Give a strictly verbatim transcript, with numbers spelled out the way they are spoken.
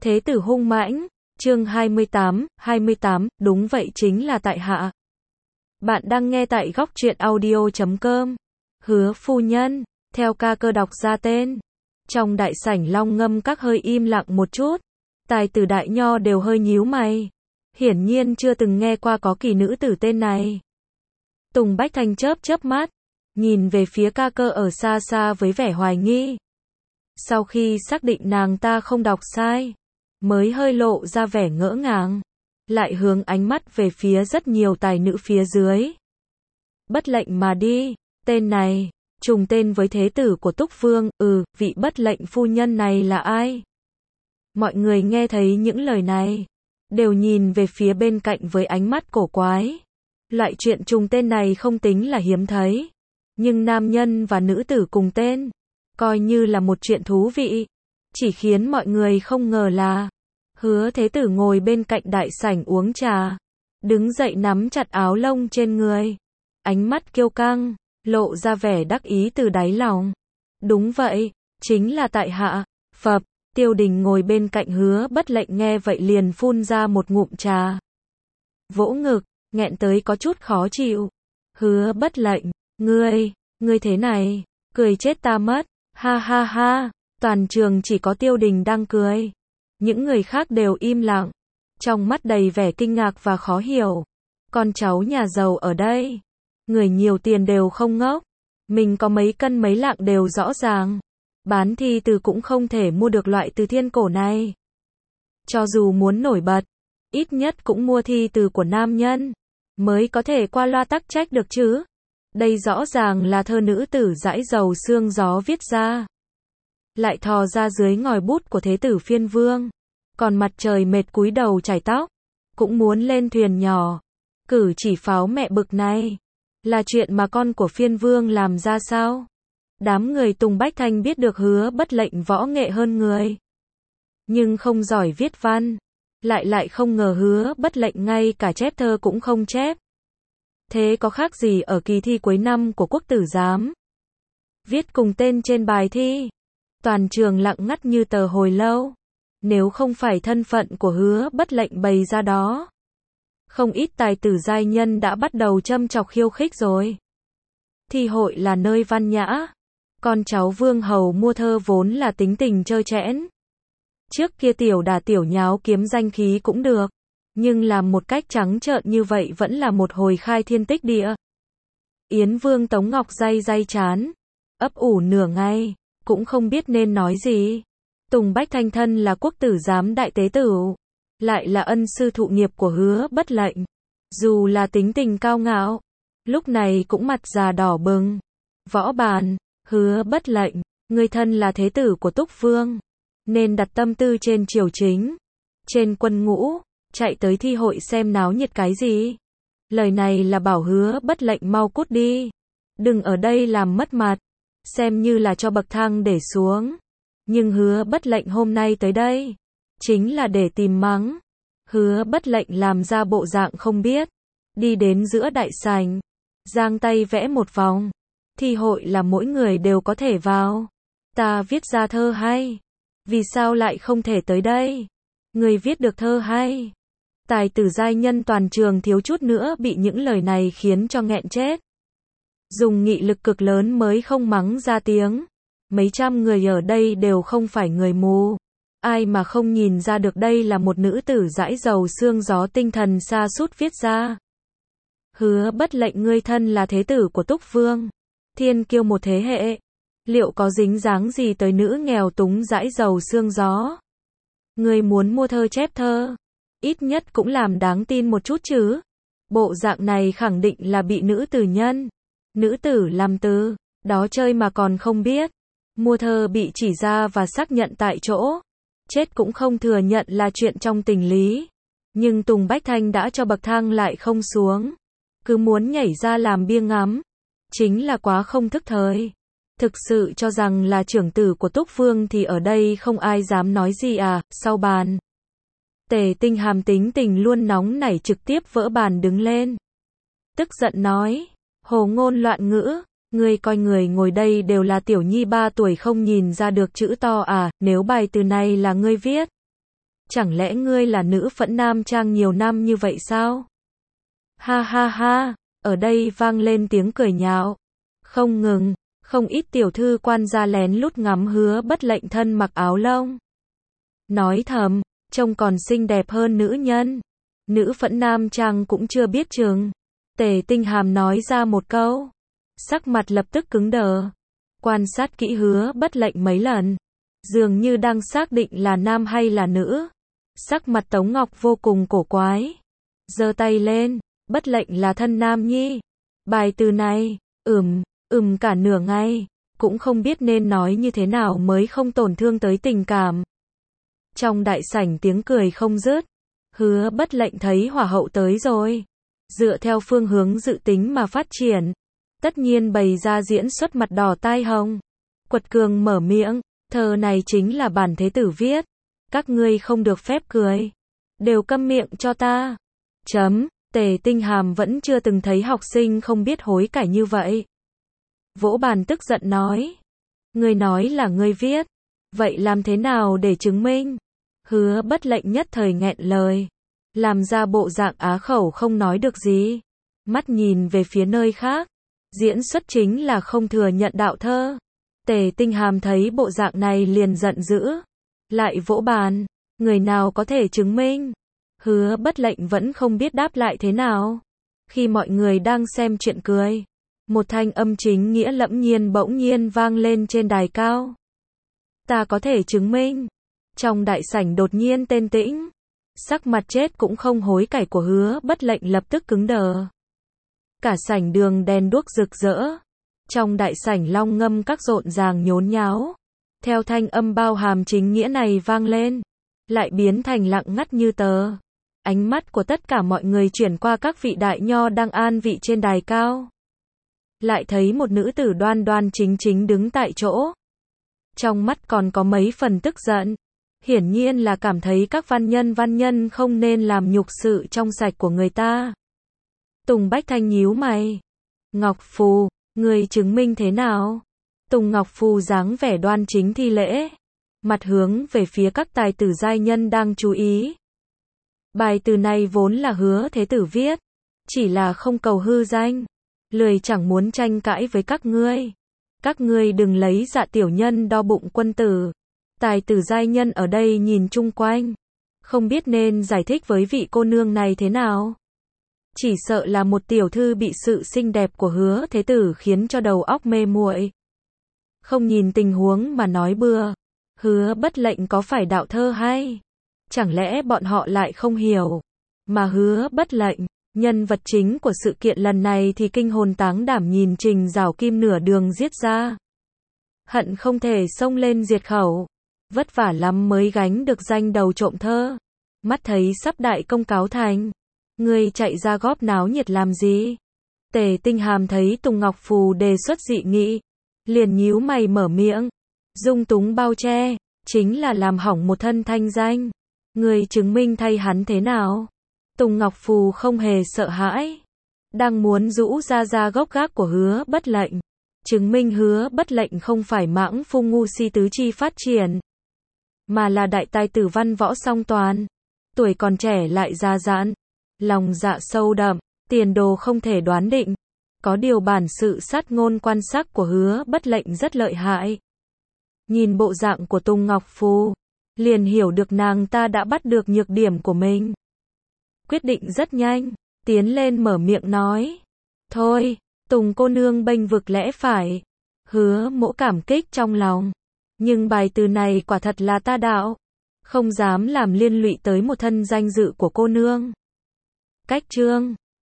Thế tử hung mãnh, chương hai mươi tám, hai mươi tám, đúng vậy chính là tại hạ. Bạn đang nghe tại góc truyện audio chấm com. Hứa phu nhân, theo ca cơ đọc ra tên. Trong đại sảnh Long Ngâm các hơi im lặng một chút. Tài tử đại nho đều hơi nhíu mày. Hiển nhiên chưa từng nghe qua có kỳ nữ tử tên này. Tùng Bách Thanh chớp chớp mắt, nhìn về phía ca cơ ở xa xa với vẻ hoài nghi. Sau khi xác định nàng ta không đọc sai, mới hơi lộ ra vẻ ngỡ ngàng, lại hướng ánh mắt về phía rất nhiều tài nữ phía dưới. Bất lệnh mà đi, tên này, trùng tên với thế tử của Túc Vương, ừ, vị bất lệnh phu nhân này là ai? Mọi người nghe thấy những lời này, đều nhìn về phía bên cạnh với ánh mắt cổ quái. Loại chuyện trùng tên này không tính là hiếm thấy, nhưng nam nhân và nữ tử cùng tên, coi như là một chuyện thú vị. Chỉ khiến mọi người không ngờ là, Hứa thế tử ngồi bên cạnh đại sảnh uống trà, đứng dậy nắm chặt áo lông trên người, ánh mắt kiêu căng, lộ ra vẻ đắc ý từ đáy lòng. Đúng vậy, chính là tại hạ. Phập, Tiêu Đình ngồi bên cạnh Hứa Bất Lệnh nghe vậy liền phun ra một ngụm trà. Vỗ ngực, nghẹn tới có chút khó chịu. Hứa Bất Lệnh, ngươi, ngươi thế này, cười chết ta mất, ha ha ha. Toàn trường chỉ có Tiêu Đình đang cười. Những người khác đều im lặng, trong mắt đầy vẻ kinh ngạc và khó hiểu. Con cháu nhà giàu ở đây, người nhiều tiền đều không ngốc. Mình có mấy cân mấy lạng đều rõ ràng. Bán thi từ cũng không thể mua được loại từ thiên cổ này. Cho dù muốn nổi bật, ít nhất cũng mua thi từ của nam nhân, mới có thể qua loa tắc trách được chứ. Đây rõ ràng là thơ nữ tử dãi dầu sương gió viết ra. Lại thò ra dưới ngòi bút của thế tử Phiên Vương. Còn mặt trời mệt cúi đầu chải tóc, cũng muốn lên thuyền nhỏ. Cử chỉ pháo mẹ bực này, là chuyện mà con của Phiên Vương làm ra sao? Đám người Tùng Bách Thanh biết được Hứa Bất Lệnh võ nghệ hơn người, nhưng không giỏi viết văn. Lại lại không ngờ Hứa Bất Lệnh ngay cả chép thơ cũng không chép. Thế có khác gì ở kỳ thi cuối năm của quốc tử giám? Viết cùng tên trên bài thi. Toàn trường lặng ngắt như tờ hồi lâu. Nếu không phải thân phận của Hứa Bất Lệnh bày ra đó, không ít tài tử giai nhân đã bắt đầu châm chọc khiêu khích rồi. Thi hội là nơi văn nhã. Con cháu vương hầu mua thơ vốn là tính tình trơ trẽn. Trước kia tiểu đà tiểu nháo kiếm danh khí cũng được, nhưng làm một cách trắng trợn như vậy vẫn là một hồi khai thiên tích địa. Yến Vương Tống Ngọc day day chán, ấp ủ nửa ngày, cũng không biết nên nói gì. Tùng Bách Thanh thân là quốc tử giám đại tế tử, lại là ân sư thụ nghiệp của Hứa Bất Lệnh. Dù là tính tình cao ngạo, lúc này cũng mặt già đỏ bừng. Võ bàn, Hứa Bất Lệnh, ngươi thân là thế tử của Túc Vương, nên đặt tâm tư trên triều chính, trên quân ngũ, chạy tới thi hội xem náo nhiệt cái gì. Lời này là bảo Hứa Bất Lệnh mau cút đi, đừng ở đây làm mất mặt, xem như là cho bậc thang để xuống. Nhưng Hứa Bất Lệnh hôm nay tới đây, chính là để tìm mắng. Hứa Bất Lệnh làm ra bộ dạng không biết, đi đến giữa đại sảnh, giang tay vẽ một vòng. Thi hội là mỗi người đều có thể vào. Ta viết ra thơ hay, vì sao lại không thể tới đây? Người viết được thơ hay. Tài tử giai nhân toàn trường thiếu chút nữa bị những lời này khiến cho nghẹn chết. Dùng nghị lực cực lớn mới không mắng ra tiếng. Mấy trăm người ở đây đều không phải người mù. Ai mà không nhìn ra được đây là một nữ tử dãi dầu sương gió tinh thần sa sút viết ra. Hứa Bất Lệnh ngươi thân là thế tử của Túc Vương, thiên kiêu một thế hệ, liệu có dính dáng gì tới nữ nghèo túng dãi dầu sương gió? Ngươi muốn mua thơ chép thơ, ít nhất cũng làm đáng tin một chút chứ. Bộ dạng này khẳng định là bị nữ tử nhân, nữ tử làm từ, đó chơi mà còn không biết. Mua thơ bị chỉ ra và xác nhận tại chỗ, chết cũng không thừa nhận là chuyện trong tình lý. Nhưng Tùng Bách Thanh đã cho bậc thang lại không xuống, cứ muốn nhảy ra làm bia ngắm, chính là quá không thức thời. Thực sự cho rằng là trưởng tử của Túc Vương thì ở đây không ai dám nói gì à. Sau bàn, Tề Tinh Hàm tính tình luôn nóng nảy trực tiếp vỡ bàn đứng lên, tức giận nói, hồ ngôn loạn ngữ. Ngươi coi người ngồi đây đều là tiểu nhi ba tuổi không nhìn ra được chữ to à? Nếu bài từ này là ngươi viết, Chẳng lẽ ngươi là nữ phẫn nam trang nhiều năm như vậy sao? Ha ha ha, ở đây vang lên tiếng cười nhạo. Không ngừng, không ít tiểu thư quan gia lén lút ngắm Hứa Bất Lệnh thân mặc áo lông. Nói thầm, trông còn xinh đẹp hơn nữ nhân. Nữ phẫn nam trang cũng chưa biết chừng. Tề Tinh Hàm nói ra một câu. Sắc mặt lập tức cứng đờ. Quan sát kỹ Hứa Bất Lệnh mấy lần. Dường như đang xác định là nam hay là nữ. Sắc mặt Tống Ngọc vô cùng cổ quái. Giơ tay lên, Bất Lệnh là thân nam nhi. Bài từ này, ừm, ừm cả nửa ngày, cũng không biết nên nói như thế nào mới không tổn thương tới tình cảm. Trong đại sảnh tiếng cười không dứt. Hứa Bất Lệnh thấy hỏa hậu tới rồi. Dựa theo phương hướng dự tính mà phát triển. Tất nhiên bày ra diễn xuất mặt đỏ tai hồng. Quật cường mở miệng, thơ này chính là bản thế tử viết. Các ngươi không được phép cười. Đều câm miệng cho ta. Chấm, Tề Tinh Hàm vẫn chưa từng thấy học sinh không biết hối cải như vậy. Vỗ bàn tức giận nói. Ngươi nói là ngươi viết. Vậy làm thế nào để chứng minh? Hứa Bất Lệnh nhất thời nghẹn lời. Làm ra bộ dạng á khẩu không nói được gì. Mắt nhìn về phía nơi khác. Diễn xuất chính là không thừa nhận đạo thơ. Tề Tinh Hàm thấy bộ dạng này liền giận dữ. Lại vỗ bàn. Người nào có thể chứng minh? Hứa Bất Lệnh vẫn không biết đáp lại thế nào. Khi mọi người đang xem chuyện cười. Một thanh âm chính nghĩa lẫm nhiên bỗng nhiên vang lên trên đài cao. Ta có thể chứng minh. Trong đại sảnh đột nhiên tên tĩnh. Sắc mặt chết cũng không hối cải của Hứa Bất Lệnh lập tức cứng đờ. Cả sảnh đường đèn đuốc rực rỡ. Trong đại sảnh long ngâm các rộn ràng nhốn nháo. Theo thanh âm bao hàm chính nghĩa này vang lên. Lại biến thành lặng ngắt như tờ. Ánh mắt của tất cả mọi người chuyển qua các vị đại nho đang an vị trên đài cao. Lại thấy một nữ tử đoan đoan chính chính đứng tại chỗ. Trong mắt còn có mấy phần tức giận. Hiển nhiên là cảm thấy các văn nhân văn nhân không nên làm nhục sự trong sạch của người ta. Tùng Bách Thanh nhíu mày. Ngọc Phù, người chứng minh thế nào? Tùng Ngọc Phù dáng vẻ đoan chính thi lễ. Mặt hướng về phía các tài tử giai nhân đang chú ý. Bài từ này vốn là Hứa Thế Tử viết. Chỉ là không cầu hư danh. Lười chẳng muốn tranh cãi với các ngươi. Các ngươi đừng lấy dạ tiểu nhân đo bụng quân tử. Tài tử giai nhân ở đây nhìn chung quanh. Không biết nên giải thích với vị cô nương này thế nào. Chỉ sợ là một tiểu thư bị sự xinh đẹp của Hứa Thế Tử khiến cho đầu óc mê muội. Không nhìn tình huống mà nói bừa. Hứa Bất Lệnh có phải đạo thơ hay? Chẳng lẽ bọn họ lại không hiểu? Mà Hứa Bất Lệnh, nhân vật chính của sự kiện lần này thì kinh hồn táng đảm nhìn Trình Giảo Kim nửa đường giết ra. Hận không thể xông lên diệt khẩu. Vất vả lắm mới gánh được danh đầu trộm thơ. Mắt thấy sắp đại công cáo thành. Người chạy ra góp náo nhiệt làm gì? Tề Tinh Hàm thấy Tùng Ngọc Phù đề xuất dị nghị. Liền nhíu mày mở miệng. Dung túng bao che, chính là làm hỏng một thân thanh danh. Người chứng minh thay hắn thế nào? Tùng Ngọc Phù không hề sợ hãi. Đang muốn rũ ra ra gốc gác của Hứa Bất Lệnh. Chứng minh Hứa Bất Lệnh không phải mãng phu ngu si tứ chi phát triển. Mà là đại tài tử văn võ song toàn. Tuổi còn trẻ lại già dặn. Lòng dạ sâu đậm, tiền đồ không thể đoán định. Có điều bản sự sát ngôn quan sắc của Hứa Bất Lệnh rất lợi hại. Nhìn bộ dạng của Tùng Ngọc Phù, liền hiểu được nàng ta đã bắt được nhược điểm của mình. Quyết định rất nhanh, tiến lên mở miệng nói. Thôi, Tùng cô nương bênh vực lẽ phải. Hứa Mỗ cảm kích trong lòng. Nhưng bài từ này quả thật là ta đạo. Không dám làm liên lụy tới một thân danh dự của cô nương. Cách chương